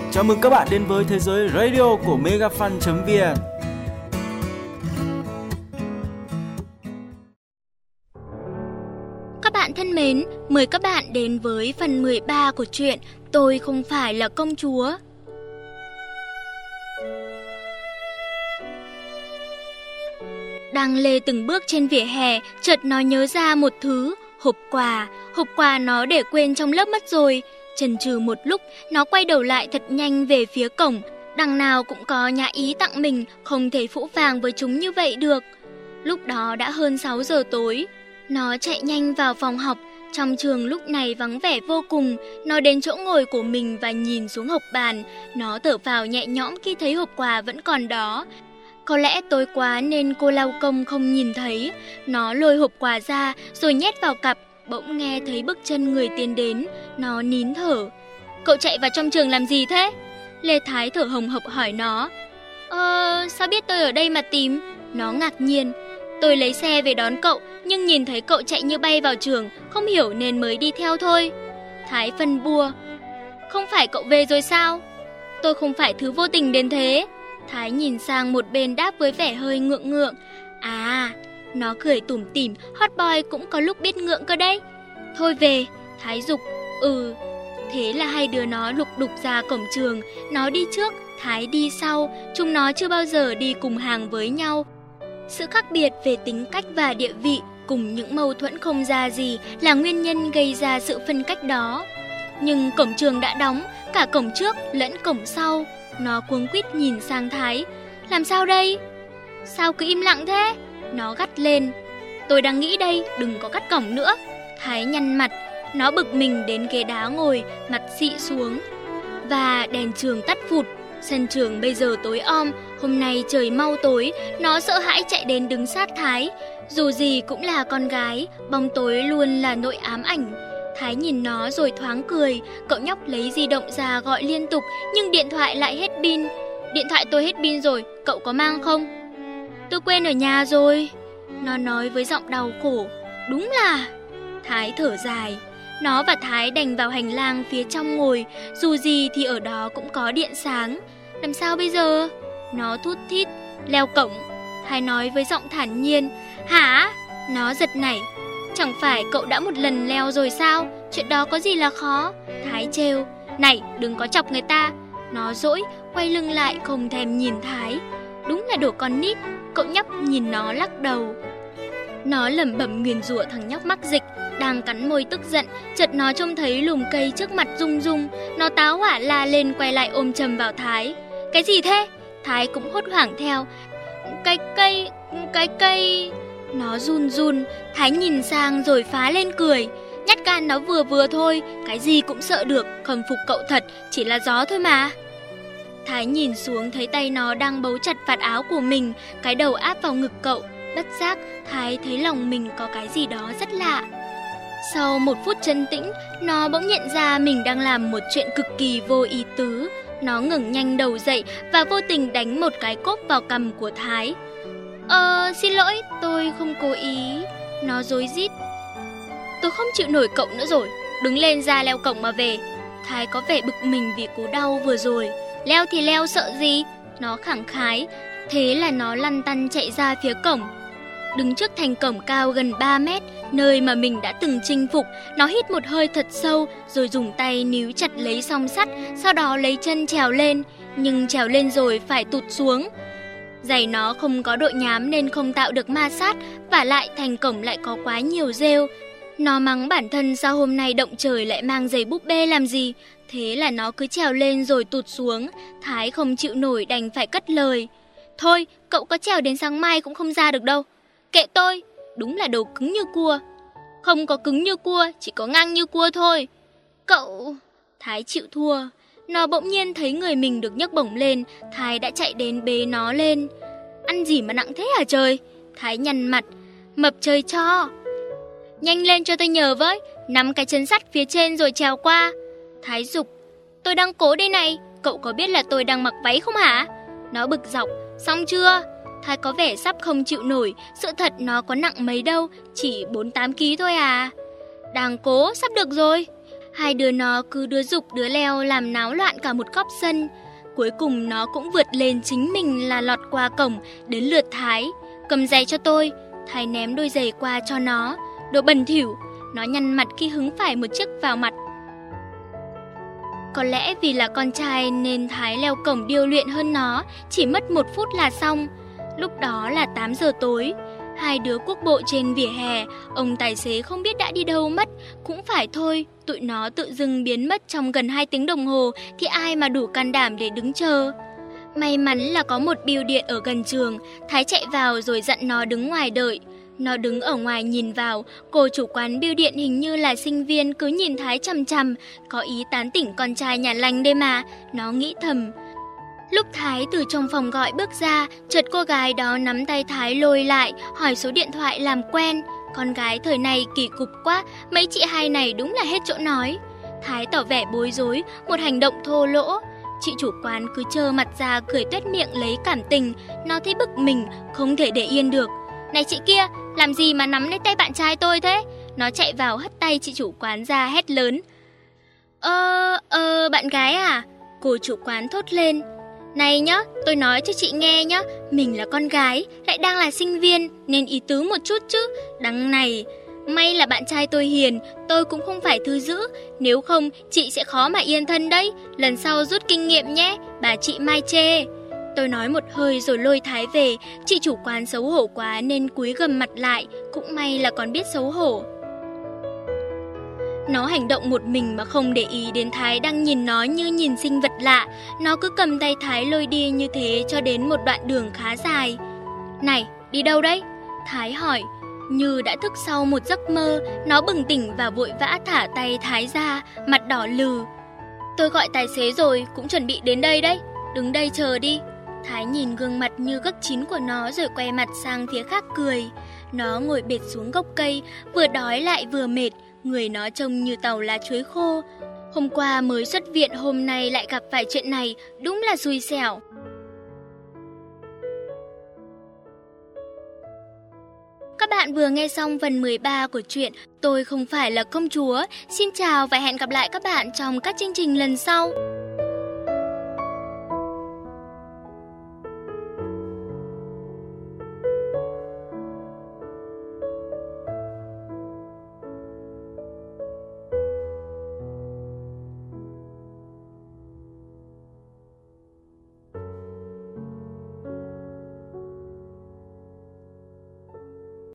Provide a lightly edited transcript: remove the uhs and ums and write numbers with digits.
Chào mừng các bạn đến với thế giới radio của megafan.vn. Các bạn thân mến, mời các bạn đến với phần 13 của truyện Tôi không phải là công chúa. Đang lê từng bước trên vỉa hè, chợt nó nhớ ra một thứ, hộp quà nó để quên trong lớp mất rồi. Chần chừ một lúc, nó quay đầu lại thật nhanh về phía cổng. Đằng nào cũng có nhã ý tặng mình, không thể phũ phàng với chúng như vậy được. Lúc đó đã hơn 6 giờ tối. Nó chạy nhanh vào phòng học. Trong trường lúc này vắng vẻ vô cùng. Nó đến chỗ ngồi của mình và nhìn xuống hộc bàn. Nó thở phào nhẹ nhõm khi thấy hộp quà vẫn còn đó. Có lẽ tối quá nên cô lao công không nhìn thấy. Nó lôi hộp quà ra rồi nhét vào cặp. Bỗng nghe thấy bước chân người tiến đến. Nó nín thở. Cậu chạy vào trong trường làm gì thế? Lê Thái thở hồng hộc hỏi nó. Sao biết tôi ở đây mà tìm? Nó ngạc nhiên. Tôi lấy xe về đón cậu, nhưng nhìn thấy cậu chạy như bay vào trường, không hiểu nên mới đi theo thôi. Thái phân bua. Không phải cậu về rồi sao? Tôi không phải thứ vô tình đến thế. Thái nhìn sang một bên đáp với vẻ hơi ngượng ngượng. À, nó cười tủm tỉm, hot boy cũng có lúc biết ngượng cơ đấy. Thôi về, Thái giục. Thế là hai đứa nó lục đục ra cổng trường. Nó đi trước, Thái đi sau. Chúng nó chưa bao giờ đi cùng hàng với nhau. Sự khác biệt về tính cách và địa vị cùng những mâu thuẫn không ra gì là nguyên nhân gây ra sự phân cách đó. Nhưng cổng trường đã đóng, cả cổng trước lẫn cổng sau. Nó cuống quýt nhìn sang Thái. Làm sao đây? Sao cứ im lặng thế? Nó gắt lên. Tôi đang nghĩ đây, đừng có cắt cổng nữa. Thái nhăn mặt. Nó bực mình đến ghế đá ngồi, mặt xị xuống. Và đèn trường tắt phụt. Sân trường bây giờ tối om, hôm nay trời mau tối. Nó sợ hãi chạy đến đứng sát Thái. Dù gì cũng là con gái, bóng tối luôn là nỗi ám ảnh. Thái nhìn nó rồi thoáng cười. Cậu nhóc lấy di động ra gọi liên tục, nhưng điện thoại lại hết pin. Điện thoại tôi hết pin rồi, cậu có mang không? Tôi quên ở nhà rồi. Nó nói với giọng đau khổ. Đúng là... Thái thở dài. Nó và Thái đành vào hành lang phía trong ngồi. Dù gì thì ở đó cũng có điện sáng. Làm sao bây giờ? Nó thút thít. Leo cổng. Thái nói với giọng thản nhiên. Hả? Nó giật nảy. Chẳng phải cậu đã một lần leo rồi sao? Chuyện đó có gì là khó? Thái trêu. Này, đừng có chọc người ta. Nó dỗi, quay lưng lại không thèm nhìn Thái. Đúng là đồ con nít. Cậu nhóc nhìn nó lắc đầu. Nó lẩm bẩm nguyền rủa thằng nhóc mắc dịch. Đang cắn môi tức giận, chợt nó trông thấy lùm cây trước mặt rung rung. Nó táo hỏa la lên quay lại ôm chầm vào Thái. Cái gì thế? Thái cũng hốt hoảng theo. Cái cây... Nó run run. Thái nhìn sang rồi phá lên cười. Nhát gan nó vừa thôi. Cái gì cũng sợ được. Khâm phục cậu thật, chỉ là gió thôi mà. Thái nhìn xuống thấy tay nó đang bấu chặt vạt áo của mình. Cái đầu áp vào ngực cậu. Bất giác Thái thấy lòng mình có cái gì đó rất lạ. Sau một phút trấn tĩnh, nó bỗng nhận ra mình đang làm một chuyện cực kỳ vô ý tứ. Nó ngẩng nhanh đầu dậy và vô tình đánh một cái cốp vào cằm của Thái. Xin lỗi, tôi không cố ý. Nó rối rít. Tôi không chịu nổi cậu nữa rồi. Đứng lên ra leo cổng mà về. Thái có vẻ bực mình vì cú đau vừa rồi. Leo thì leo sợ gì? Nó khẳng khái. Thế là nó lăn tăn chạy ra phía cổng. Đứng trước thành cổng cao gần 3 mét, nơi mà mình đã từng chinh phục, nó hít một hơi thật sâu rồi dùng tay níu chặt lấy song sắt, sau đó lấy chân trèo lên, nhưng trèo lên rồi phải tụt xuống. Giày nó không có độ nhám nên không tạo được ma sát, vả lại thành cổng lại có quá nhiều rêu. Nó mắng bản thân sao hôm nay động trời lại mang giày búp bê làm gì, thế là nó cứ trèo lên rồi tụt xuống. Thái không chịu nổi đành phải cất lời. Thôi, cậu có trèo đến sáng mai cũng không ra được đâu. Kệ tôi, đúng là đồ cứng như cua. Không có cứng như cua, chỉ có ngang như cua thôi. Cậu... Thái chịu thua. Nó bỗng nhiên thấy người mình được nhấc bổng lên. Thái đã chạy đến bế nó lên. Ăn gì mà nặng thế hả trời? Thái nhăn mặt. Mập trời cho. Nhanh lên cho tôi nhờ với. Nắm cái chân sắt phía trên rồi trèo qua. Thái giục. Tôi đang cố đây này. Cậu có biết là tôi đang mặc váy không hả? Nó bực dọc. Xong chưa? Thái có vẻ sắp không chịu nổi. Sự thật nó có nặng mấy đâu, chỉ 48 kg thôi à. Đang cố, sắp được rồi. Hai đứa nó cứ đứa giục đứa leo làm náo loạn cả một góc sân. Cuối cùng nó cũng vượt lên chính mình là lọt qua cổng, đến lượt Thái. Cầm giày cho tôi. Thái ném đôi giày qua cho nó. Đồ bẩn thỉu. Nó nhăn mặt khi hứng phải một chiếc vào mặt. Có lẽ vì là con trai nên Thái leo cổng điêu luyện hơn nó, chỉ mất 1 phút là xong. Lúc đó là 8 giờ tối. Hai đứa quốc bộ trên vỉa hè, ông tài xế không biết đã đi đâu mất. Cũng phải thôi, tụi nó tự dưng biến mất trong gần 2 tiếng đồng hồ thì ai mà đủ can đảm để đứng chờ. May mắn là có một bưu điện ở gần trường. Thái chạy vào rồi dặn nó đứng ngoài đợi. Nó đứng ở ngoài nhìn vào. Cô chủ quán bưu điện hình như là sinh viên, cứ nhìn Thái chằm chằm, có ý tán tỉnh con trai nhà lành đây mà. Nó nghĩ thầm. Lúc Thái từ trong phòng gọi bước ra, chợt cô gái đó nắm tay Thái lôi lại, hỏi số điện thoại làm quen. Con gái thời này kỳ cục quá, mấy chị hai này đúng là hết chỗ nói. Thái tỏ vẻ bối rối, một hành động thô lỗ. Chị chủ quán cứ trơ mặt ra cười tuét miệng lấy cảm tình. Nó thấy bực mình, không thể để yên được. Này chị kia, làm gì mà nắm lấy tay bạn trai tôi thế? Nó chạy vào hất tay chị chủ quán ra hét lớn. Bạn gái à? Cô chủ quán thốt lên. Này nhá, tôi nói cho chị nghe nhá, mình là con gái, lại đang là sinh viên, nên ý tứ một chút chứ. Đằng này, may là bạn trai tôi hiền, tôi cũng không phải thứ dữ, nếu không chị sẽ khó mà yên thân đấy. Lần sau rút kinh nghiệm nhé, bà chị mai chê. Tôi nói một hơi rồi lôi Thái về. Chị chủ quán xấu hổ quá nên cúi gằm mặt lại, cũng may là còn biết xấu hổ. Nó hành động một mình mà không để ý đến Thái đang nhìn nó như nhìn sinh vật lạ. Nó cứ cầm tay Thái lôi đi như thế cho đến một đoạn đường khá dài. Này, đi đâu đấy? Thái hỏi. Như đã thức sau một giấc mơ, nó bừng tỉnh và vội vã thả tay Thái ra, mặt đỏ lừ. Tôi gọi tài xế rồi, cũng chuẩn bị đến đây đấy. Đứng đây chờ đi. Thái nhìn gương mặt như gấc chín của nó rồi quay mặt sang phía khác cười. Nó ngồi bệt xuống gốc cây, vừa đói lại vừa mệt. Người nó trông như tàu lá chuối khô. Hôm qua mới xuất viện, hôm nay lại gặp phải chuyện này, đúng là xui xẻo. Các bạn vừa nghe xong phần 13 của truyện Tôi không phải là công chúa. Xin chào và hẹn gặp lại các bạn trong các chương trình lần sau.